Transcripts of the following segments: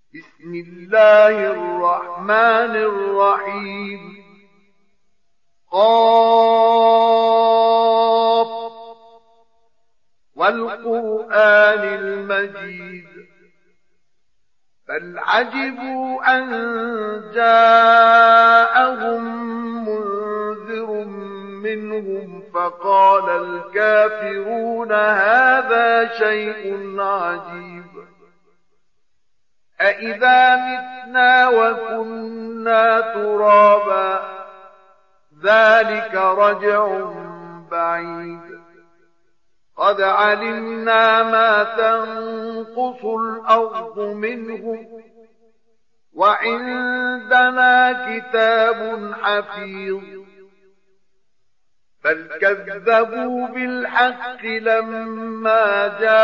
بسم الله الرحمن الرحيم قاف والقرآن المجيد بل عجبوا أن جاءهم منذر منهم فقال الكافرون هذا شيء عجيب أإذا متنا وكنا ترابا ذلك رجع بعيد قد علمنا ما تنقص الأرض منهم وعندنا كتاب حفيظ بل كذبوا بالحق لما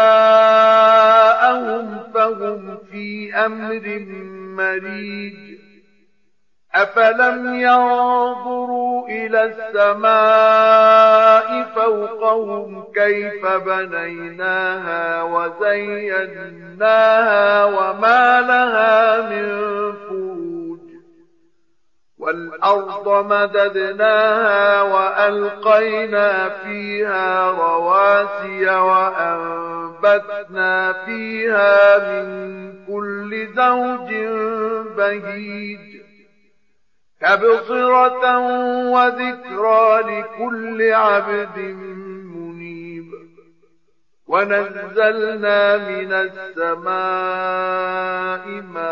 جاءهم فهم في أمر مريج أفلم ينظروا إلى السماء فوقهم كيف بنيناها وزيناها وما لها من فروج والأرض مددناها وألقينا فيها رواسي وأنبتنا فيها من كل زوج بهيج تبصرة وذكرى لكل عبد منيب ونزلنا من السماء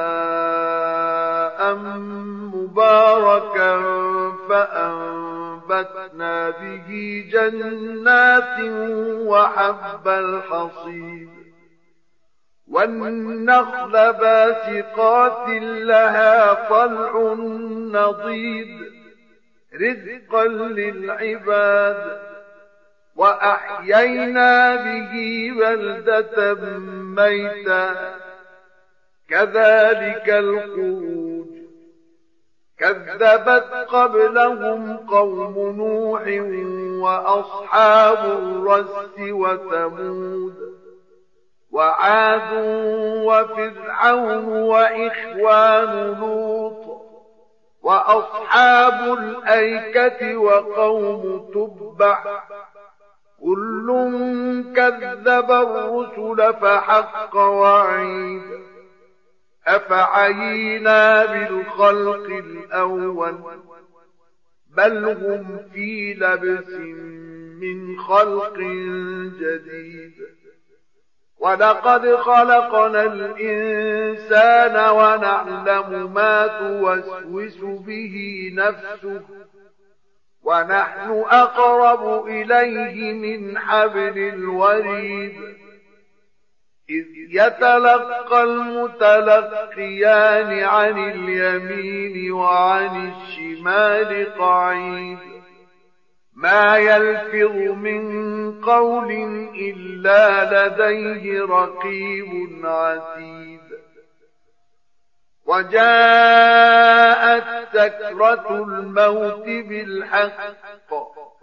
ماء مباركا فأنبتنا به جنات وحب الحصيد والنخل باسقات لها طلع نضيد رزقا للعباد وأحيينا به بلدة ميتا كذلك الخروج كذبت قبلهم قوم نوح وأصحاب الرس وثمود وعاد وفرعون وإخوان لوط وأصحاب الأيكة وقوم تبع كل كذب الرسل فحق وعيد أفعينا بالخلق الأول بل هم في لبس من خلق جديد ولقد خلقنا الإنسان ونعلم ما توسوس به نفسه ونحن أقرب إليه من حبل الوريد إذ يتلقى المتلقيان عن اليمين وعن الشمال قعيد ما يلفظ من قول إلا لديه رقيب عتيد وجاءت سكرة الموت بالحق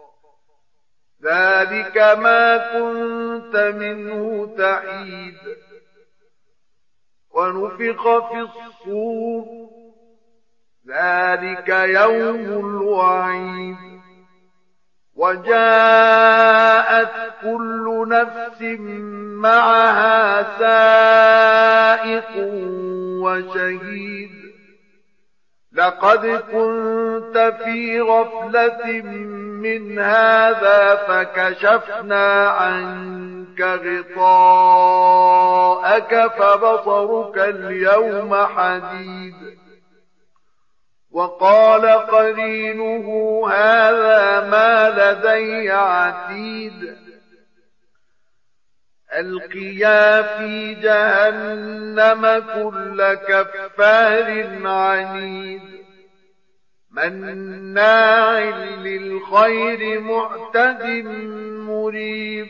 ذلك ما كنت منه تحيد ونفخ في الصور ذلك يوم الوعيد وجاءت كل نفس معها سائق وشهيد لقد كنت في غفلة من هذا فكشفنا عنك غطاءك فبصرك اليوم حديد وقال قرينه هذا ما لدي عتيد ألقيا في جهنم كل كفار عنيد مناع للخير معتد مريب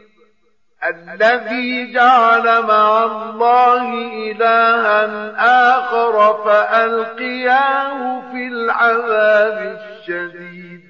الذي جعل مع الله إلها آخر فألقياه في العذاب الشديد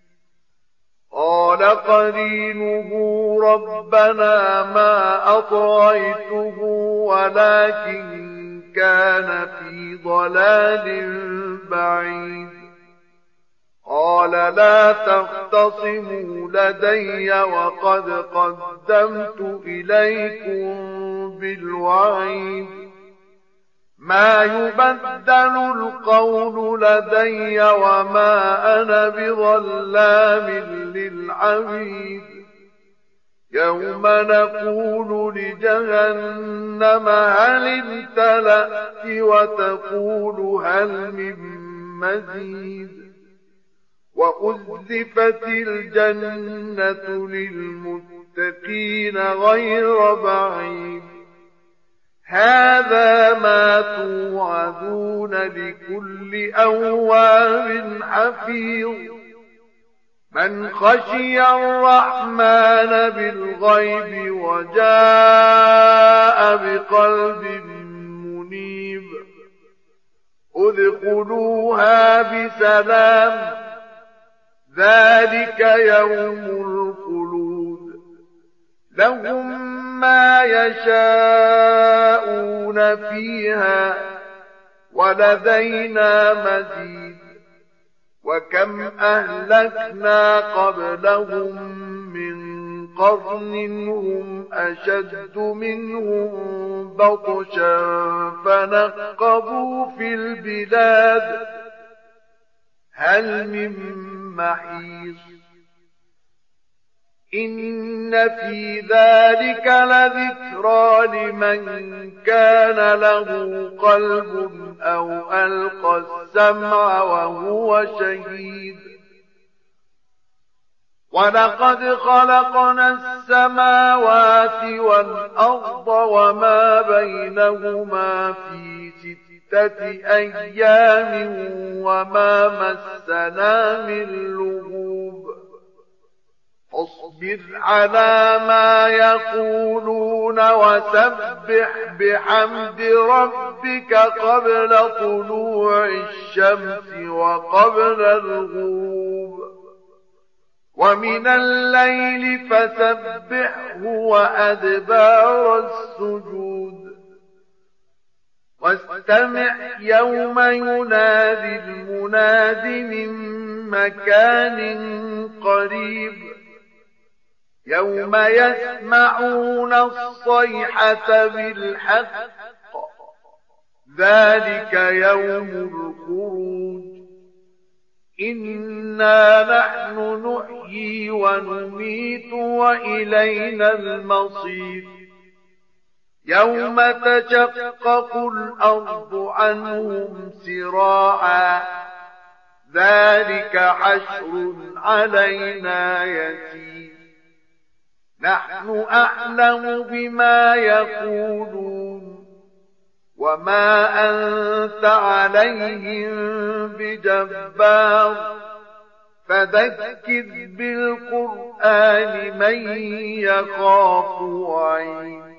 قال قرينه ربنا ما أطغيته ولكن كان في ضلال بعيد قال لا تختصموا لدي وقد قدمت إليكم بالوعيد ما يبدل القول لدي وما أنا بظلام للعبيد يوم نقول لجهنم هل امتلأت وتقول هل من مزيد وأزلفت الجنة للمتقين غير بعيد هذا ما توعدون لكل أواب حفيظ من خشي الرحمن بالغيب وجاء بقلب منيب ادخلوها بسلام ذلك يوم الخلود لهم ما يشاءون فيها ولدينا مزيد وكم أهلكنا قبلهم من قرن هم أشد منهم بطشا فنقبوا في البلاد هل من محيص إن في ذلك لذكرى لمن كان له قلب أو ألقى السمع وهو شهيد ولقد خلقنا السماوات والأرض وما بينهما في 6 أيام وما مسنا من لغوب فاصبر على ما يقولون وسبح بحمد ربك قبل طلوع الشمس وقبل الغروب ومن الليل فسبحه وأدبار السجود واستمع يوم ينادي المناد من مكان قريب يوم يسمعون الصيحة بالحق ذلك يوم الخروج إنا نحن نحيي ونميت وإلينا المصير يوم تشقق الأرض عنهم سراعا ذلك حشر علينا يسير نحن أعلم بما يقولون وما أنت عليهم بجبار فذكر بالقرآن من يخاف وعيد